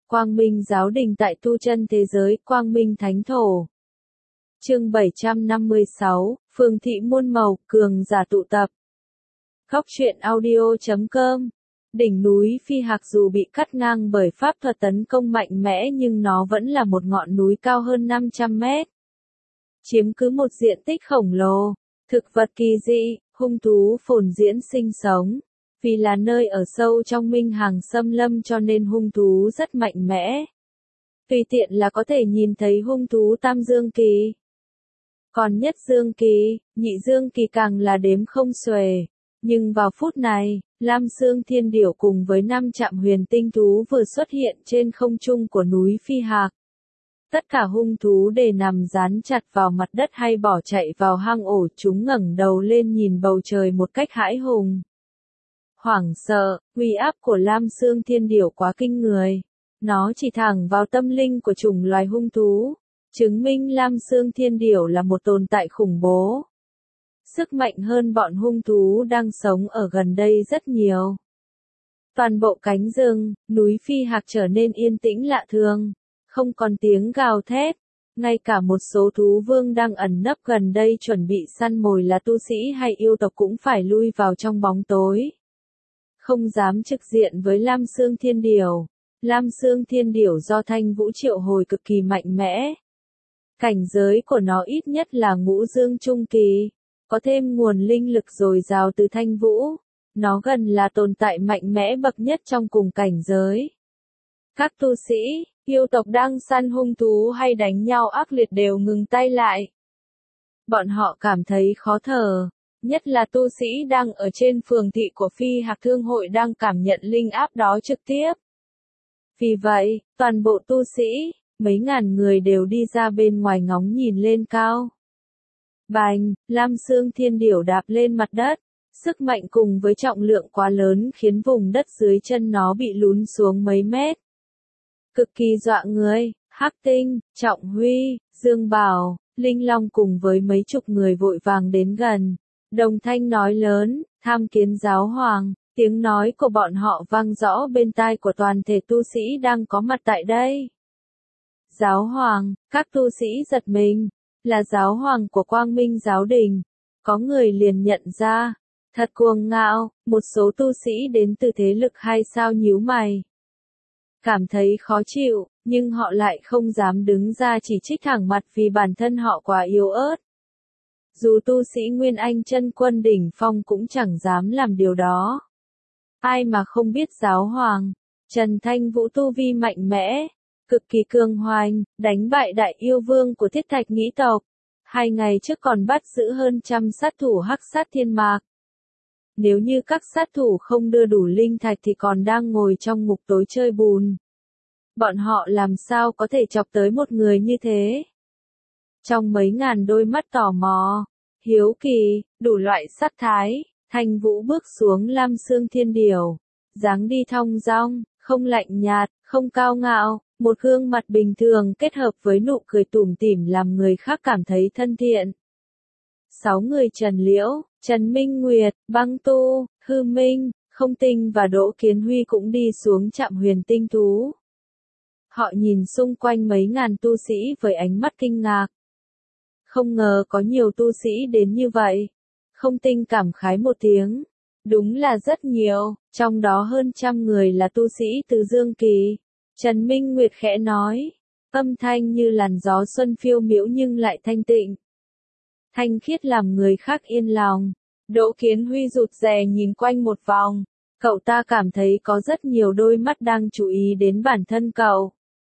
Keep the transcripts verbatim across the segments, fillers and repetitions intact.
Quang Minh Giáo Đình tại tu chân thế giới, Quang Minh Thánh Thổ. Chương bảy trăm năm mươi sáu, Phường thị muôn màu, cường giả tụ tập. Góc truyện audio chấm com. Đỉnh núi Phi Hạc dù bị cắt ngang bởi pháp thuật tấn công mạnh mẽ nhưng nó vẫn là một ngọn núi cao hơn năm trăm mét. Chiếm cứ một diện tích khổng lồ, thực vật kỳ dị, hung thú phồn diễn sinh sống. Vì là nơi ở sâu trong minh hàng xâm lâm cho nên hung thú rất mạnh mẽ. Tùy tiện là có thể nhìn thấy hung thú tam dương kỳ. Còn nhất dương kỳ, nhị dương kỳ càng là đếm không xuể. Nhưng vào phút này, Lam Xương Thiên Điểu cùng với năm trạm huyền tinh thú vừa xuất hiện trên không trung của núi Phi Hạc. Tất cả hung thú đều nằm dán chặt vào mặt đất hay bỏ chạy vào hang ổ, chúng ngẩng đầu lên nhìn bầu trời một cách hãi hùng. Hoảng sợ, uy áp của Lam Xương Thiên Điểu quá kinh người. Nó chỉ thẳng vào tâm linh của chủng loài hung thú, chứng minh Lam Xương Thiên Điểu là một tồn tại khủng bố. Sức mạnh hơn bọn hung thú đang sống ở gần đây rất nhiều. Toàn bộ cánh rừng, núi Phi Hạc trở nên yên tĩnh lạ thường, không còn tiếng gào thét. Ngay cả một số thú vương đang ẩn nấp gần đây chuẩn bị săn mồi là tu sĩ hay yêu tộc cũng phải lui vào trong bóng tối. Không dám trực diện với Lam Xương Thiên Điểu. Lam Xương Thiên Điểu do Thanh Vũ triệu hồi cực kỳ mạnh mẽ. Cảnh giới của nó ít nhất là ngũ dương trung kỳ, có thêm nguồn linh lực dồi dào từ Thanh Vũ. Nó gần là tồn tại mạnh mẽ bậc nhất trong cùng cảnh giới. Các tu sĩ, yêu tộc đang săn hung thú hay đánh nhau ác liệt đều ngừng tay lại. Bọn họ cảm thấy khó thở. Nhất là tu sĩ đang ở trên phường thị của Phi Hạc Thương hội đang cảm nhận linh áp đó trực tiếp. Vì vậy, toàn bộ tu sĩ, mấy ngàn người đều đi ra bên ngoài ngóng nhìn lên cao. Bành, Lam Xương Thiên Điểu đạp lên mặt đất. Sức mạnh cùng với trọng lượng quá lớn khiến vùng đất dưới chân nó bị lún xuống mấy mét. Cực kỳ dọa người, Hắc Tinh, Trọng Huy, Dương Bảo, Linh Long cùng với mấy chục người vội vàng đến gần. Đồng thanh nói lớn, tham kiến giáo hoàng, tiếng nói của bọn họ vang rõ bên tai của toàn thể tu sĩ đang có mặt tại đây. Giáo hoàng, các tu sĩ giật mình, là giáo hoàng của Quang Minh Giáo Đình. Có người liền nhận ra, thật cuồng ngạo, một số tu sĩ đến từ thế lực hai sao nhíu mày. Cảm thấy khó chịu, nhưng họ lại không dám đứng ra chỉ trích thẳng mặt vì bản thân họ quá yếu ớt. Dù tu sĩ Nguyên Anh chân quân đỉnh phong cũng chẳng dám làm điều đó. Ai mà không biết giáo hoàng, Trần Thanh Vũ tu vi mạnh mẽ, cực kỳ cường hoành, đánh bại đại yêu vương của Thiết Thạch Nghĩ tộc. Hai ngày trước còn bắt giữ hơn trăm sát thủ Hắc Sát Thiên Mạc. Nếu như các sát thủ không đưa đủ linh thạch thì còn đang ngồi trong ngục tối chơi bùn. Bọn họ làm sao có thể chọc tới một người như thế? Trong mấy ngàn đôi mắt tò mò, hiếu kỳ, đủ loại sát thái, Thanh Vũ bước xuống Lam Xương Thiên Điểu. Dáng đi thong dong, không lạnh nhạt, không cao ngạo, một gương mặt bình thường kết hợp với nụ cười tủm tỉm làm người khác cảm thấy thân thiện. Sáu người Trần Liễu, Trần Minh Nguyệt, Băng Tu, Hư Minh, Không Tinh và Đỗ Kiến Huy cũng đi xuống trạm huyền tinh thú. Họ nhìn xung quanh mấy ngàn tu sĩ với ánh mắt kinh ngạc. Không ngờ có nhiều tu sĩ đến như vậy. Không Tinh cảm khái một tiếng. Đúng là rất nhiều, trong đó hơn trăm người là tu sĩ từ Dương Kỳ. Trần Minh Nguyệt khẽ nói, âm thanh như làn gió xuân phiêu miễu nhưng lại thanh tịnh. Thanh khiết làm người khác yên lòng. Đỗ Kiến Huy rụt rè nhìn quanh một vòng. Cậu ta cảm thấy có rất nhiều đôi mắt đang chú ý đến bản thân cậu.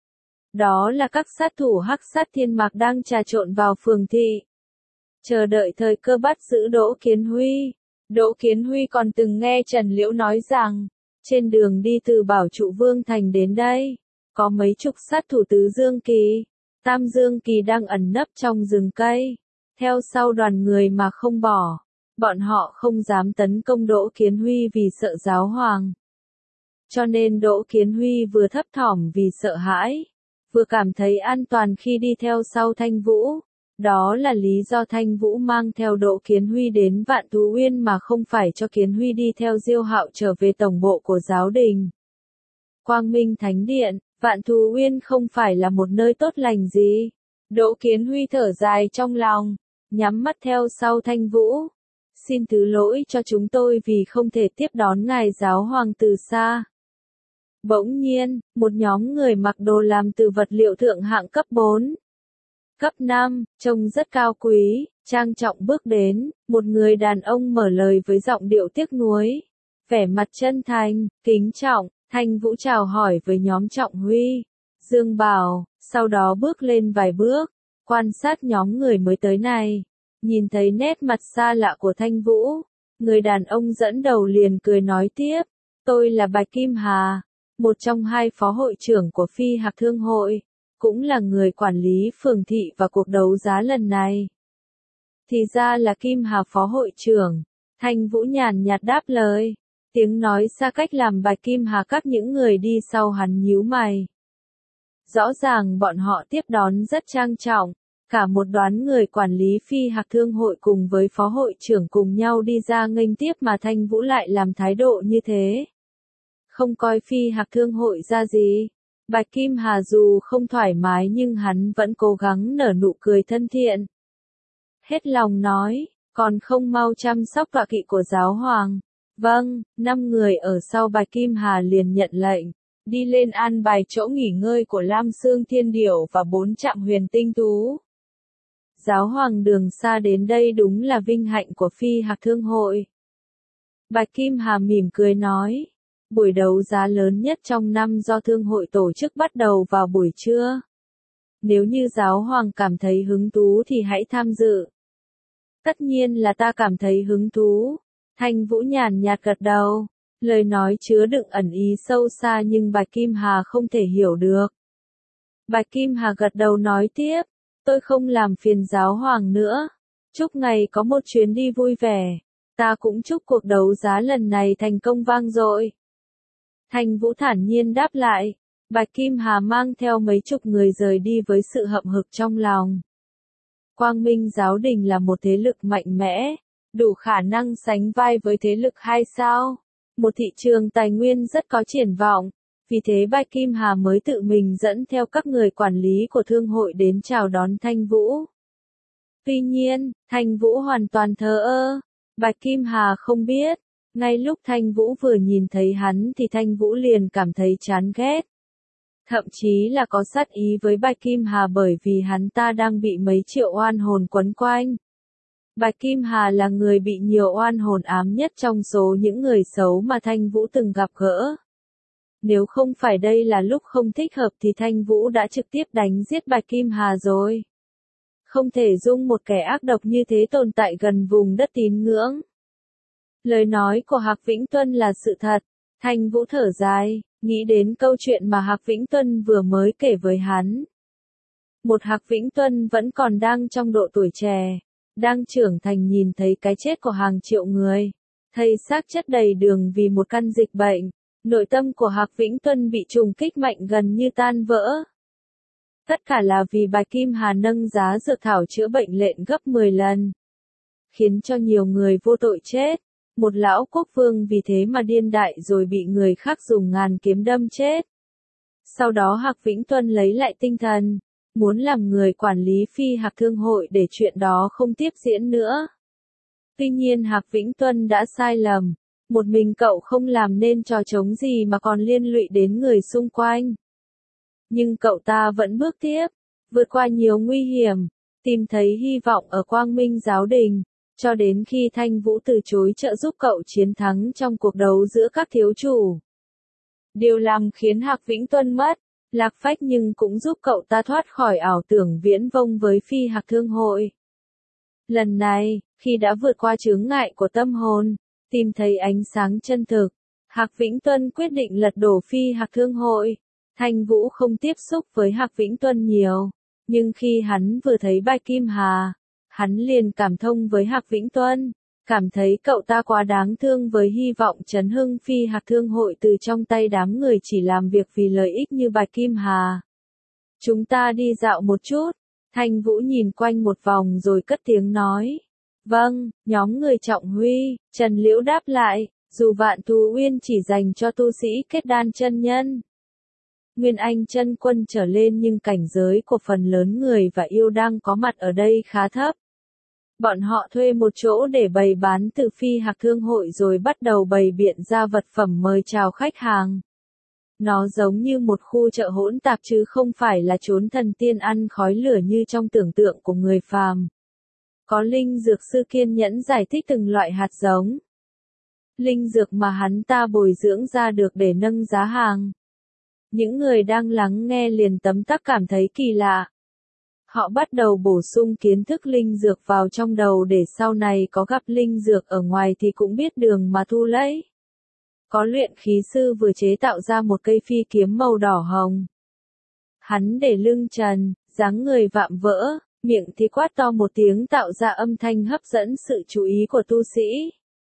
Đó là các sát thủ Hắc Sát Thiên Mạc đang trà trộn vào phường thị. Chờ đợi thời cơ bắt giữ Đỗ Kiến Huy. Đỗ Kiến Huy còn từng nghe Trần Liễu nói rằng, trên đường đi từ Bảo Trụ Vương Thành đến đây, có mấy chục sát thủ tứ Dương Kỳ, Tam Dương Kỳ đang ẩn nấp trong rừng cây, theo sau đoàn người mà không bỏ. Bọn họ không dám tấn công Đỗ Kiến Huy vì sợ giáo hoàng. Cho nên Đỗ Kiến Huy vừa thấp thỏm vì sợ hãi, vừa cảm thấy an toàn khi đi theo sau Thanh Vũ. Đó là lý do Thanh Vũ mang theo Đỗ Kiến Huy đến Vạn Thú Uyên mà không phải cho Kiến Huy đi theo Diêu Hạo trở về tổng bộ của giáo đình. Quang Minh Thánh Điện, Vạn Thù Uyên không phải là một nơi tốt lành gì. Đỗ Kiến Huy thở dài trong lòng, nhắm mắt theo sau Thanh Vũ. Xin thứ lỗi cho chúng tôi vì không thể tiếp đón ngài giáo hoàng từ xa. Bỗng nhiên, một nhóm người mặc đồ làm từ vật liệu thượng hạng cấp bốn, cấp năm, trông rất cao quý, trang trọng bước đến, một người đàn ông mở lời với giọng điệu tiếc nuối, vẻ mặt chân thành, kính trọng. Thanh Vũ chào hỏi với nhóm Trọng Huy, Dương Bảo, sau đó bước lên vài bước, quan sát nhóm người mới tới này. Nhìn thấy nét mặt xa lạ của Thanh Vũ, người đàn ông dẫn đầu liền cười nói tiếp, tôi là Bạch Kim Hà, một trong hai phó hội trưởng của Phi Hạc Thương Hội, cũng là người quản lý phường thị và cuộc đấu giá lần này. Thì ra là Kim Hà phó hội trưởng, Thanh Vũ nhàn nhạt đáp lời. Tiếng nói xa cách làm Bạch Kim Hà các những người đi sau hắn nhíu mày. Rõ ràng bọn họ tiếp đón rất trang trọng, cả một đoán người quản lý Phi Hạc Thương Hội cùng với phó hội trưởng cùng nhau đi ra nghênh tiếp mà Thanh Vũ lại làm thái độ như thế. Không coi Phi Hạc Thương Hội ra gì. Bạch Kim Hà dù không thoải mái nhưng hắn vẫn cố gắng nở nụ cười thân thiện. Hết lòng nói, còn không mau chăm sóc tọa kỵ của giáo hoàng. Vâng, năm người ở sau Bạch Kim Hà liền nhận lệnh, đi lên an bài chỗ nghỉ ngơi của Lam Xương Thiên Điểu và bốn trạm huyền tinh tú. Giáo hoàng đường xa đến đây đúng là vinh hạnh của Phi Hạc Thương Hội. Bạch Kim Hà mỉm cười nói, buổi đấu giá lớn nhất trong năm do Thương hội tổ chức bắt đầu vào buổi trưa. Nếu như giáo hoàng cảm thấy hứng thú thì hãy tham dự. Tất nhiên là ta cảm thấy hứng thú. Thanh Vũ nhàn nhạt gật đầu, lời nói chứa đựng ẩn ý sâu xa nhưng Bạch Kim Hà không thể hiểu được. Bạch Kim Hà gật đầu nói tiếp, tôi không làm phiền giáo hoàng nữa, chúc ngài có một chuyến đi vui vẻ, ta cũng chúc cuộc đấu giá lần này thành công vang dội. Thanh Vũ thản nhiên đáp lại, Bạch Kim Hà mang theo mấy chục người rời đi với sự hậm hực trong lòng. Quang Minh Giáo Đình là một thế lực mạnh mẽ, đủ khả năng sánh vai với thế lực hai sao, một thị trường tài nguyên rất có triển vọng, vì thế Bạch Kim Hà mới tự mình dẫn theo các người quản lý của thương hội đến chào đón Thanh Vũ. Tuy nhiên, Thanh Vũ hoàn toàn thờ ơ, Bạch Kim Hà không biết, ngay lúc Thanh Vũ vừa nhìn thấy hắn thì Thanh Vũ liền cảm thấy chán ghét. Thậm chí là có sát ý với Bạch Kim Hà bởi vì hắn ta đang bị mấy triệu oan hồn quấn quanh. Bạch Kim Hà là người bị nhiều oan hồn ám nhất trong số những người xấu mà Thanh Vũ từng gặp gỡ. Nếu không phải đây là lúc không thích hợp thì Thanh Vũ đã trực tiếp đánh giết Bạch Kim Hà rồi. Không thể dung một kẻ ác độc như thế tồn tại gần vùng đất tín ngưỡng. Lời nói của Hạc Vĩnh Tuân là sự thật. Thanh Vũ thở dài, nghĩ đến câu chuyện mà Hạc Vĩnh Tuân vừa mới kể với hắn. Một Hạc Vĩnh Tuân vẫn còn đang trong độ tuổi trẻ, đang trưởng thành nhìn thấy cái chết của hàng triệu người, thấy xác chất đầy đường vì một căn dịch bệnh, nội tâm của Hạc Vĩnh Tuân bị trùng kích mạnh gần như tan vỡ. Tất cả là vì Bạch Kim Hà nâng giá dược thảo chữa bệnh lên gấp mười lần, khiến cho nhiều người vô tội chết. Một lão quốc vương vì thế mà điên đại rồi bị người khác dùng ngàn kiếm đâm chết. Sau đó Hạc Vĩnh Tuân lấy lại tinh thần, muốn làm người quản lý Phi Hạc Thương Hội để chuyện đó không tiếp diễn nữa. Tuy nhiên Hạc Vĩnh Tuân đã sai lầm, một mình cậu không làm nên trò trống gì mà còn liên lụy đến người xung quanh. Nhưng cậu ta vẫn bước tiếp, vượt qua nhiều nguy hiểm, tìm thấy hy vọng ở Quang Minh Giáo Đình. Cho đến khi Thanh Vũ từ chối trợ giúp cậu chiến thắng trong cuộc đấu giữa các thiếu chủ. Điều làm khiến Hạc Vĩnh Tuân mất, lạc phách nhưng cũng giúp cậu ta thoát khỏi ảo tưởng viễn vông với Phi Hạc Thương Hội. Lần này, khi đã vượt qua chướng ngại của tâm hồn, tìm thấy ánh sáng chân thực, Hạc Vĩnh Tuân quyết định lật đổ Phi Hạc Thương Hội. Thanh Vũ không tiếp xúc với Hạc Vĩnh Tuân nhiều, nhưng khi hắn vừa thấy Bạch Kim Hà, hắn liền cảm thông với Hạc Vĩnh Tuân, cảm thấy cậu ta quá đáng thương với hy vọng chấn hưng Phi Hạc Thương Hội từ trong tay đám người chỉ làm việc vì lợi ích như Bạch Kim Hà. Chúng ta đi dạo một chút. Thanh Vũ nhìn quanh một vòng rồi cất tiếng nói. Vâng, nhóm người Trọng Huy, Trần Liễu đáp lại, dù Vạn Thù Uyên chỉ dành cho tu sĩ kết đan chân nhân. Nguyên Anh chân quân trở lên nhưng cảnh giới của phần lớn người và yêu đang có mặt ở đây khá thấp. Bọn họ thuê một chỗ để bày bán từ phi hạc thương hội rồi bắt đầu bày biện ra vật phẩm mời chào khách hàng. Nó giống như một khu chợ hỗn tạp chứ không phải là chốn thần tiên ăn khói lửa như trong tưởng tượng của người phàm. Có linh dược sư kiên nhẫn giải thích từng loại hạt giống. Linh dược mà hắn ta bồi dưỡng ra được để nâng giá hàng. Những người đang lắng nghe liền tấm tắc cảm thấy kỳ lạ. Họ bắt đầu bổ sung kiến thức linh dược vào trong đầu để sau này có gặp linh dược ở ngoài thì cũng biết đường mà thu lấy. Có luyện khí sư vừa chế tạo ra một cây phi kiếm màu đỏ hồng. Hắn để lưng trần, dáng người vạm vỡ, miệng thì quát to một tiếng tạo ra âm thanh hấp dẫn sự chú ý của tu sĩ.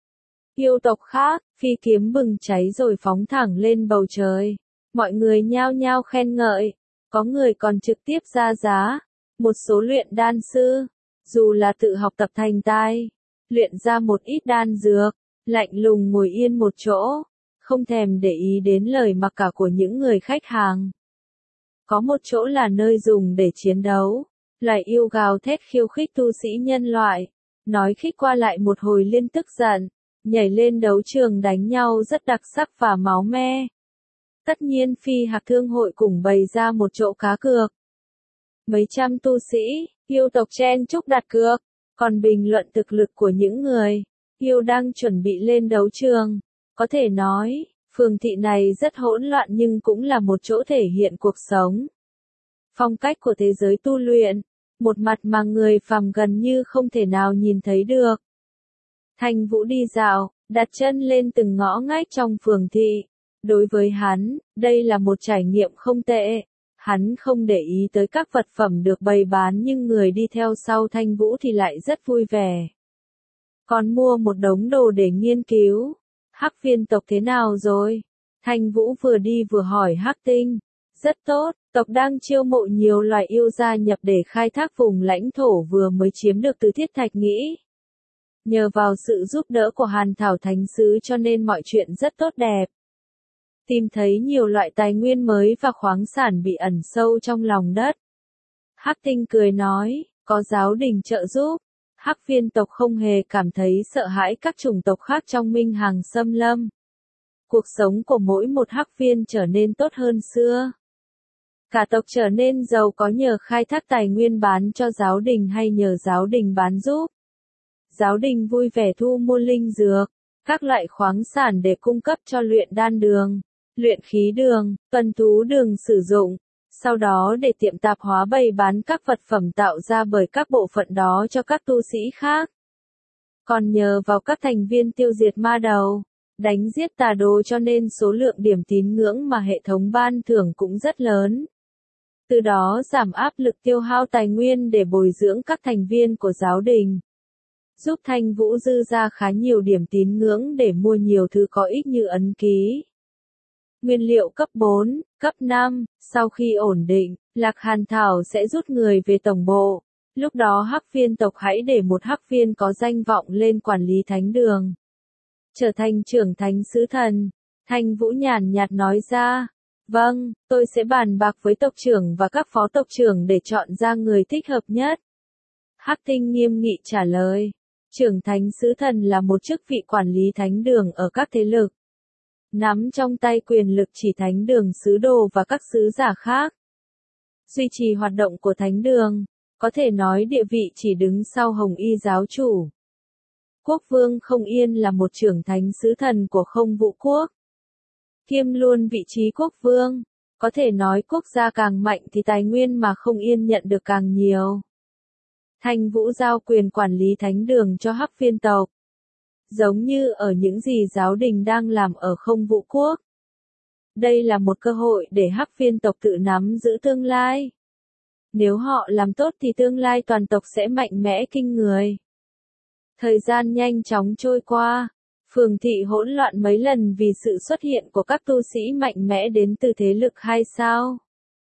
Yêu tộc khác, phi kiếm bừng cháy rồi phóng thẳng lên bầu trời. Mọi người nhao nhao khen ngợi, có người còn trực tiếp ra giá. Một số luyện đan sư, dù là tự học tập thành tai, luyện ra một ít đan dược, lạnh lùng ngồi yên một chỗ, không thèm để ý đến lời mặc cả của những người khách hàng. Có một chỗ là nơi dùng để chiến đấu, loài yêu gào thét khiêu khích tu sĩ nhân loại, nói khích qua lại một hồi liên tức giận, nhảy lên đấu trường đánh nhau rất đặc sắc và máu me. Tất nhiên phi hạc thương hội cùng bày ra một chỗ cá cược. Mấy trăm tu sĩ, yêu tộc chen chúc đặt cược, còn bình luận thực lực của những người, yêu đang chuẩn bị lên đấu trường. Có thể nói, phường thị này rất hỗn loạn nhưng cũng là một chỗ thể hiện cuộc sống. Phong cách của thế giới tu luyện, một mặt mà người phàm gần như không thể nào nhìn thấy được. Thanh Vũ đi dạo, đặt chân lên từng ngõ ngách trong phường thị. Đối với hắn, đây là một trải nghiệm không tệ. Hắn không để ý tới các vật phẩm được bày bán nhưng người đi theo sau Thanh Vũ thì lại rất vui vẻ. Còn mua một đống đồ để nghiên cứu. Hắc viên tộc thế nào rồi? Thanh Vũ vừa đi vừa hỏi Hắc Tinh. Rất tốt, tộc đang chiêu mộ nhiều loài yêu gia nhập để khai thác vùng lãnh thổ vừa mới chiếm được từ Thiết Thạch Nghĩ. Nhờ vào sự giúp đỡ của Hàn Thảo Thánh Sứ cho nên mọi chuyện rất tốt đẹp. Tìm thấy nhiều loại tài nguyên mới và khoáng sản bị ẩn sâu trong lòng đất. Hắc Tinh cười nói, có giáo đình trợ giúp. Hắc viên tộc không hề cảm thấy sợ hãi các chủng tộc khác trong minh hàng xâm lâm. Cuộc sống của mỗi một hắc viên trở nên tốt hơn xưa. Cả tộc trở nên giàu có nhờ khai thác tài nguyên bán cho giáo đình hay nhờ giáo đình bán giúp. Giáo đình vui vẻ thu mua linh dược, các loại khoáng sản để cung cấp cho luyện đan đường, luyện khí đường, tuần thú đường sử dụng, sau đó để tiệm tạp hóa bày bán các vật phẩm tạo ra bởi các bộ phận đó cho các tu sĩ khác. Còn nhờ vào các thành viên tiêu diệt ma đầu, đánh giết tà đồ cho nên số lượng điểm tín ngưỡng mà hệ thống ban thưởng cũng rất lớn. Từ đó giảm áp lực tiêu hao tài nguyên để bồi dưỡng các thành viên của giáo đình. Giúp Thanh Vũ dư ra khá nhiều điểm tín ngưỡng để mua nhiều thứ có ích như ấn ký. Nguyên liệu cấp bốn, cấp năm, sau khi ổn định, Lạc Hàn Thảo sẽ rút người về tổng bộ. Lúc đó hắc viên tộc hãy để một hắc viên có danh vọng lên quản lý thánh đường. Trở thành trưởng thánh sứ thần, Thanh Vũ nhàn nhạt nói ra. Vâng, tôi sẽ bàn bạc với tộc trưởng và các phó tộc trưởng để chọn ra người thích hợp nhất. Hắc Tinh nghiêm nghị trả lời. Trưởng thánh sứ thần là một chức vị quản lý thánh đường ở các thế lực. Nắm trong tay quyền lực chỉ thánh đường sứ đồ và các sứ giả khác. Duy trì hoạt động của thánh đường, có thể nói địa vị chỉ đứng sau Hồng Y giáo chủ. Quốc vương Không Yên là một trưởng thánh sứ thần của Không Vũ Quốc. Kiêm luôn vị trí quốc vương, có thể nói quốc gia càng mạnh thì tài nguyên mà Không Yên nhận được càng nhiều. Thanh Vũ giao quyền quản lý thánh đường cho hắc viên tộc. Giống như ở những gì giáo đình đang làm ở Không Vũ Quốc. Đây là một cơ hội để hắc viên tộc tự nắm giữ tương lai. Nếu họ làm tốt thì tương lai toàn tộc sẽ mạnh mẽ kinh người. Thời gian nhanh chóng trôi qua. Phường thị hỗn loạn mấy lần vì sự xuất hiện của các tu sĩ mạnh mẽ đến từ thế lực hai sao.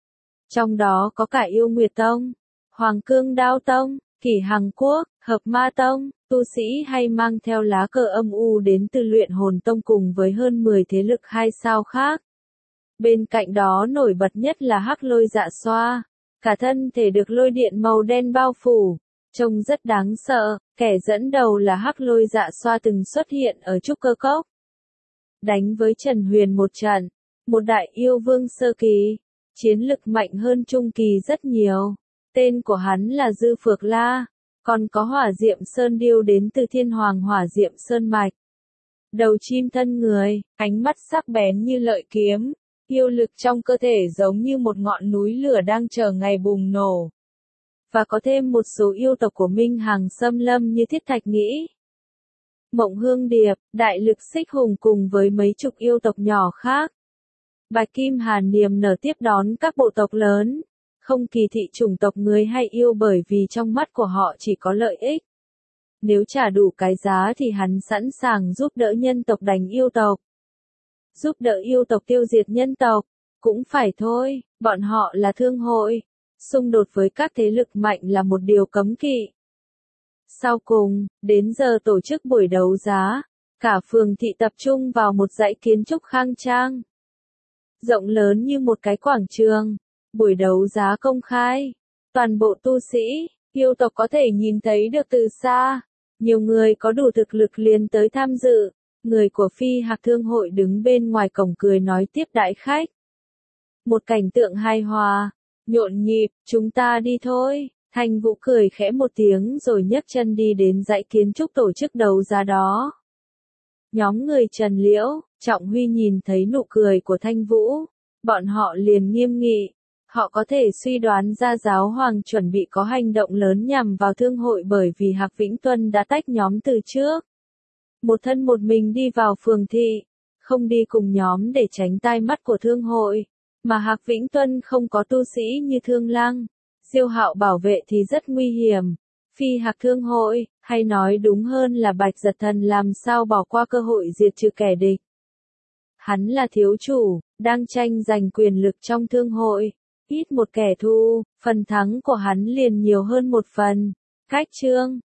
Trong đó có cả Yêu Nguyệt Tông, Hoàng Cương Đao Tông, Kỷ Hằng Quốc, Hợp Ma Tông, tu sĩ hay mang theo lá cờ âm u đến từ Luyện Hồn Tông cùng với hơn mười thế lực hai sao khác. Bên cạnh đó nổi bật nhất là hắc lôi dạ xoa. Cả thân thể được lôi điện màu đen bao phủ, trông rất đáng sợ. Kẻ dẫn đầu là hắc lôi dạ xoa từng xuất hiện ở Trúc Cơ Cốc. Đánh với Trần Huyền một trận, một đại yêu vương sơ kỳ, chiến lực mạnh hơn trung kỳ rất nhiều. Tên của hắn là Dư Phược La, còn có Hỏa Diệm Sơn Điêu đến từ Thiên Hoàng Hỏa Diệm Sơn Mạch. Đầu chim thân người, ánh mắt sắc bén như lợi kiếm, yêu lực trong cơ thể giống như một ngọn núi lửa đang chờ ngày bùng nổ. Và có thêm một số yêu tộc của Minh Hằng xâm lâm như Thiết Thạch Nghĩ, Mộng Hương Điệp, Đại Lực Xích Hùng cùng với mấy chục yêu tộc nhỏ khác. Bạch Kim Hàn niềm nở tiếp đón các bộ tộc lớn, không kỳ thị chủng tộc người hay yêu bởi vì trong mắt của họ chỉ có lợi ích. Nếu trả đủ cái giá thì hắn sẵn sàng giúp đỡ nhân tộc đánh yêu tộc. Giúp đỡ yêu tộc tiêu diệt nhân tộc, cũng phải thôi, bọn họ là thương hội. Xung đột với các thế lực mạnh là một điều cấm kỵ. Sau cùng, đến giờ tổ chức buổi đấu giá, cả phường thị tập trung vào một dãy kiến trúc khang trang. Rộng lớn như một cái quảng trường, buổi đấu giá công khai. Toàn bộ tu sĩ, yêu tộc có thể nhìn thấy được từ xa. Nhiều người có đủ thực lực liền tới tham dự. Người của Phi Hạc Thương hội đứng bên ngoài cổng cười nói tiếp đãi khách. Một cảnh tượng hài hòa, nhộn nhịp, chúng ta đi thôi. Thanh Vũ cười khẽ một tiếng rồi nhấc chân đi đến dãy kiến trúc tổ chức đấu giá đó. Nhóm người Trần Liễu, Trọng Huy nhìn thấy nụ cười của Thanh Vũ, bọn họ liền nghiêm nghị. Họ có thể suy đoán ra giáo hoàng chuẩn bị có hành động lớn nhằm vào thương hội bởi vì Hạc Vĩnh Tuân đã tách nhóm từ trước. Một thân một mình đi vào phường thị, không đi cùng nhóm để tránh tai mắt của thương hội, mà Hạc Vĩnh Tuân không có tu sĩ như Thương Lăng, Diêu Hạo bảo vệ thì rất nguy hiểm. Phi Hạc Thương hội, hay nói đúng hơn là Bạch Giật Thần làm sao bỏ qua cơ hội diệt trừ kẻ địch. Hắn là thiếu chủ, đang tranh giành quyền lực trong thương hội. Ít một kẻ thù, phần thắng của hắn liền nhiều hơn một phần. Khách trương,